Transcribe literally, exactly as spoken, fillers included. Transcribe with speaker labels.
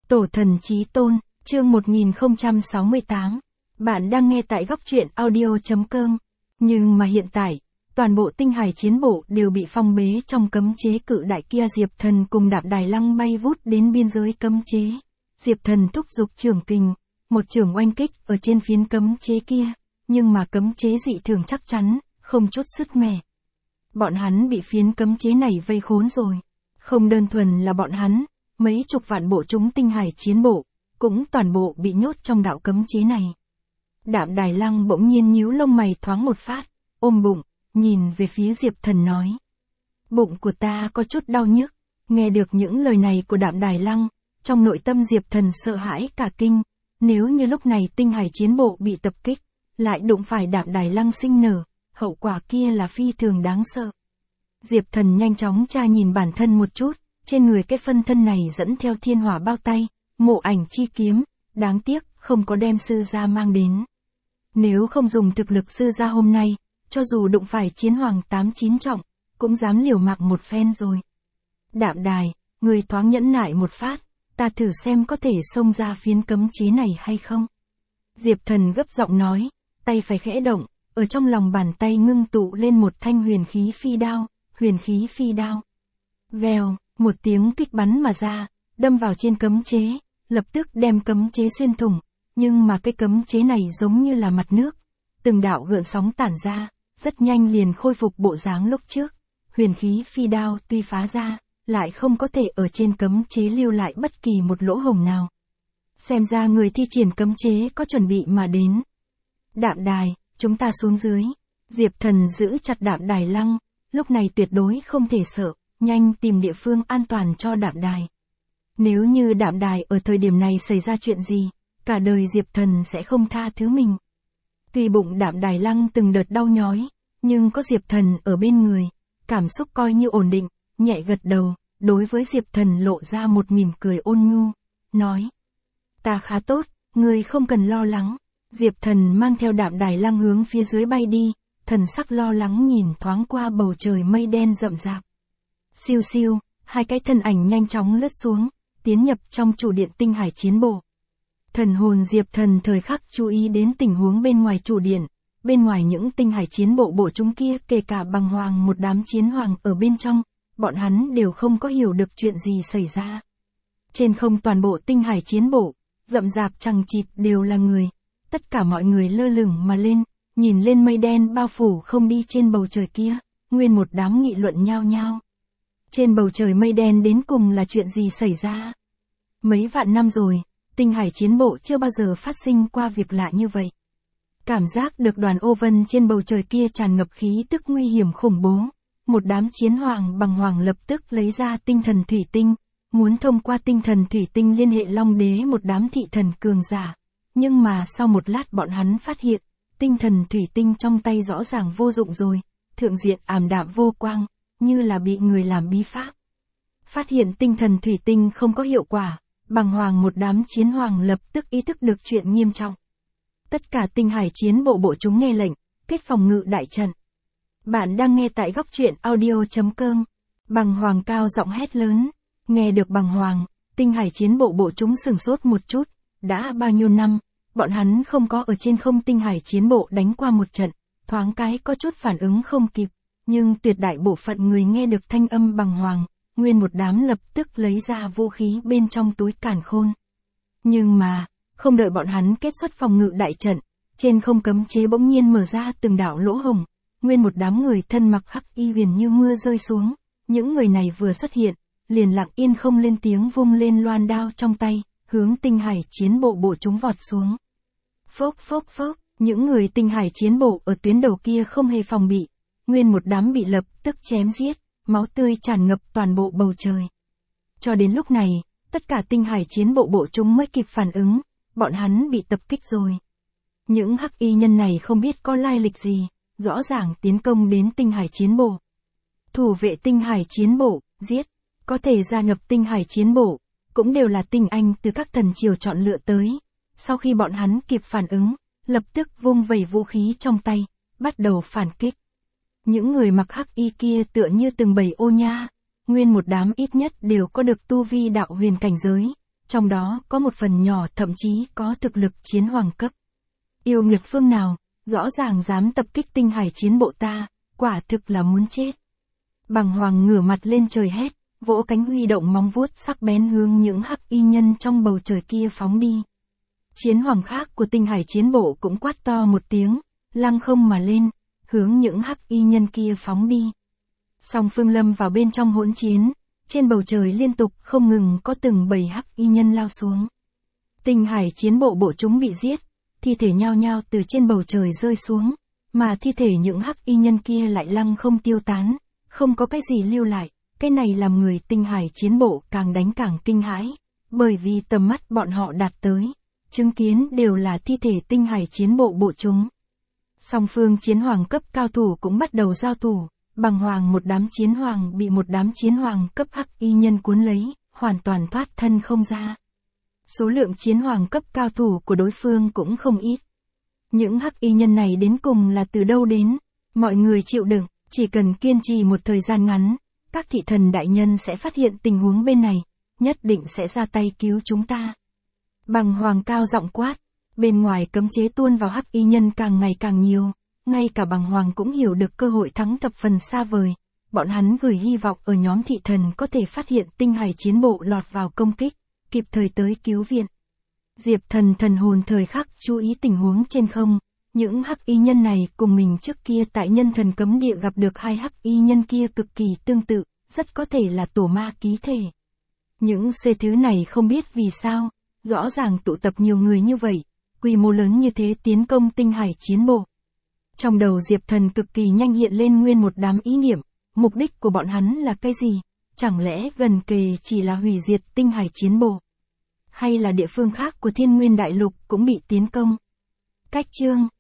Speaker 1: Tổ thần chí tôn, chương một nghìn không trăm sáu mươi tám. Bạn đang nghe tại góc truyện audio chấm com. Nhưng mà hiện tại, toàn bộ tinh hải chiến bộ đều bị phong bế trong cấm chế cự đại kia. Diệp Thần cùng Đạp Đài Lăng bay vút đến biên giới cấm chế. Diệp Thần thúc giục trưởng kình, một trưởng oanh kích ở trên phiến cấm chế kia, nhưng mà cấm chế dị thường chắc chắn, không chút sứt mẻ. Bọn hắn bị phiến cấm chế này vây khốn rồi. Không đơn thuần là bọn hắn, mấy chục vạn bộ chúng tinh hải chiến bộ, cũng toàn bộ bị nhốt trong đạo cấm chế này. Đạp Đài Lăng bỗng nhiên nhíu lông mày thoáng một phát, ôm bụng, nhìn về phía Diệp Thần nói. Bụng của ta có chút đau nhức. Nghe được những lời này của Đạp Đài Lăng, trong nội tâm Diệp Thần sợ hãi cả kinh. Nếu như lúc này tinh hải chiến bộ bị tập kích, lại đụng phải Đạp Đài Lăng sinh nở, hậu quả kia là phi thường đáng sợ. Diệp Thần nhanh chóng tra nhìn bản thân một chút, trên người cái phân thân này dẫn theo thiên hỏa bao tay, mộ ảnh chi kiếm, đáng tiếc không có đem sư gia mang đến. Nếu không dùng thực lực sư gia hôm nay, cho dù đụng phải chiến hoàng tám chín trọng, cũng dám liều mạng một phen rồi. Đạp Đài, người thoáng nhẫn nại một phát, ta thử xem có thể xông ra phiến cấm chế này hay không. Diệp Thần gấp giọng nói, tay phải khẽ động, ở trong lòng bàn tay ngưng tụ lên một thanh huyền khí phi đao, huyền khí phi đao. Vèo, một tiếng kích bắn mà ra, đâm vào trên cấm chế, lập tức đem cấm chế xuyên thủng, nhưng mà cái cấm chế này giống như là mặt nước, từng đạo gợn sóng tản ra, rất nhanh liền khôi phục bộ dáng lúc trước. Huyền khí phi đao tuy phá ra, lại không có thể ở trên cấm chế lưu lại bất kỳ một lỗ hổng nào. Xem ra người thi triển cấm chế có chuẩn bị mà đến. Đạp Đài, chúng ta xuống dưới. Diệp Thần giữ chặt Đạp Đài Lăng, lúc này tuyệt đối không thể sợ, nhanh tìm địa phương an toàn cho Đạp Đài. Nếu như Đạp Đài ở thời điểm này xảy ra chuyện gì, cả đời Diệp Thần sẽ không tha thứ mình. Tuy bụng Đạp Đài Lăng từng đợt đau nhói, nhưng có Diệp Thần ở bên người, cảm xúc coi như ổn định, nhẹ gật đầu, đối với Diệp Thần lộ ra một mỉm cười ôn nhu, nói. Ta khá tốt, ngươi không cần lo lắng. Diệp Thần mang theo Đạp Đài Lăng hướng phía dưới bay đi, thần sắc lo lắng nhìn thoáng qua bầu trời mây đen rậm rạp. Siêu siêu, hai cái thân ảnh nhanh chóng lướt xuống, tiến nhập trong chủ điện tinh hải chiến bộ. Thần hồn Diệp Thần thời khắc chú ý đến tình huống bên ngoài chủ điện, bên ngoài những tinh hải chiến bộ bộ chúng kia kể cả Bằng Hoàng một đám chiến hoàng ở bên trong, bọn hắn đều không có hiểu được chuyện gì xảy ra. Trên không toàn bộ tinh hải chiến bộ, rậm rạp chằng chịt đều là người, tất cả mọi người lơ lửng mà lên, nhìn lên mây đen bao phủ không đi trên bầu trời kia, nguyên một đám nghị luận nhao nhao. Trên bầu trời mây đen đến cùng là chuyện gì xảy ra? Mấy vạn năm rồi, tinh hải chiến bộ chưa bao giờ phát sinh qua việc lạ như vậy. Cảm giác được đoàn ô vân trên bầu trời kia tràn ngập khí tức nguy hiểm khủng bố. Một đám chiến hoàng Bằng Hoàng lập tức lấy ra tinh thần thủy tinh, muốn thông qua tinh thần thủy tinh liên hệ Long Đế một đám thị thần cường giả. Nhưng mà sau một lát bọn hắn phát hiện, tinh thần thủy tinh trong tay rõ ràng vô dụng rồi, thượng diện ảm đạm vô quang, như là bị người làm bí pháp. Phát hiện tinh thần thủy tinh không có hiệu quả, Bằng Hoàng một đám chiến hoàng lập tức ý thức được chuyện nghiêm trọng. Tất cả tinh hải chiến bộ bộ chúng nghe lệnh, kết phòng ngự đại trận. Bạn đang nghe tại góc truyện audio chấm com. Bằng Hoàng cao giọng hét lớn. Nghe được Bằng Hoàng, tinh hải chiến bộ bộ chúng sửng sốt một chút. Đã bao nhiêu năm, bọn hắn không có ở trên không tinh hải chiến bộ đánh qua một trận, thoáng cái có chút phản ứng không kịp. Nhưng tuyệt đại bộ phận người nghe được thanh âm Bằng Hoàng, nguyên một đám lập tức lấy ra vũ khí bên trong túi càn khôn. Nhưng mà, không đợi bọn hắn kết xuất phòng ngự đại trận, trên không cấm chế bỗng nhiên mở ra từng đạo lỗ hổng. Nguyên một đám người thân mặc hắc y huyền như mưa rơi xuống, những người này vừa xuất hiện, liền lặng yên không lên tiếng vung lên loan đao trong tay, hướng tinh hải chiến bộ bộ chúng vọt xuống. Phốc phốc phốc, những người tinh hải chiến bộ ở tuyến đầu kia không hề phòng bị, nguyên một đám bị lập tức chém giết, máu tươi tràn ngập toàn bộ bầu trời. Cho đến lúc này, tất cả tinh hải chiến bộ bộ chúng mới kịp phản ứng, bọn hắn bị tập kích rồi. Những hắc y nhân này không biết có lai lịch gì, rõ ràng tiến công đến tinh hải chiến bộ. Thủ vệ tinh hải chiến bộ, giết, có thể gia nhập tinh hải chiến bộ, cũng đều là tinh anh từ các thần triều chọn lựa tới. Sau khi bọn hắn kịp phản ứng, lập tức vung vẩy vũ khí trong tay, bắt đầu phản kích. Những người mặc hắc y kia tựa như từng bầy ô nha, nguyên một đám ít nhất đều có được tu vi đạo huyền cảnh giới, trong đó có một phần nhỏ thậm chí có thực lực chiến hoàng cấp. Yêu nghiệt phương nào, rõ ràng dám tập kích tinh hải chiến bộ ta, quả thực là muốn chết. Bằng hoàng ngửa mặt lên trời hét, vỗ cánh huy động móng vuốt sắc bén hướng những hắc y nhân trong bầu trời kia phóng đi. Chiến hoàng khác của tinh hải chiến bộ cũng quát to một tiếng, lăng không mà lên, hướng những hắc y nhân kia phóng đi. Song phương lâm vào bên trong hỗn chiến, trên bầu trời liên tục không ngừng có từng bầy hắc y nhân lao xuống. Tinh hải chiến bộ bộ chúng bị giết, thi thể nhao nhao từ trên bầu trời rơi xuống, mà thi thể những hắc y nhân kia lại lăng không tiêu tán, không có cái gì lưu lại. Cái này làm người tinh hải chiến bộ càng đánh càng kinh hãi, bởi vì tầm mắt bọn họ đạt tới, chứng kiến đều là thi thể tinh hải chiến bộ bộ chúng. Song phương chiến hoàng cấp cao thủ cũng bắt đầu giao thủ, bằng hoàng một đám chiến hoàng bị một đám chiến hoàng cấp hắc y nhân cuốn lấy, hoàn toàn thoát thân không ra. Số lượng chiến hoàng cấp cao thủ của đối phương cũng không ít. Những hắc y nhân này đến cùng là từ đâu đến, mọi người chịu đựng, chỉ cần kiên trì một thời gian ngắn, các thị thần đại nhân sẽ phát hiện tình huống bên này, nhất định sẽ ra tay cứu chúng ta. Bằng hoàng cao giọng quát, bên ngoài cấm chế tuôn vào hắc y nhân càng ngày càng nhiều, ngay cả bằng hoàng cũng hiểu được cơ hội thắng thập phần xa vời, bọn hắn gửi hy vọng ở nhóm thị thần có thể phát hiện tinh hải chiến bộ lọt vào công kích, kịp thời tới cứu viện. Diệp Thần thần hồn thời khắc chú ý tình huống trên không, những hắc y nhân này cùng mình trước kia tại nhân thần cấm địa gặp được hai hắc y nhân kia cực kỳ tương tự, rất có thể là tổ ma ký thể. Những xê thứ này không biết vì sao, rõ ràng tụ tập nhiều người như vậy, quy mô lớn như thế tiến công tinh hải chiến bộ. Trong đầu Diệp Thần cực kỳ nhanh hiện lên nguyên một đám ý niệm, mục đích của bọn hắn là cái gì? Chẳng lẽ gần kề chỉ là hủy diệt tinh hải chiến bộ? Hay là địa phương khác của Thiên Nguyên Đại Lục cũng bị tiến công? Cách chương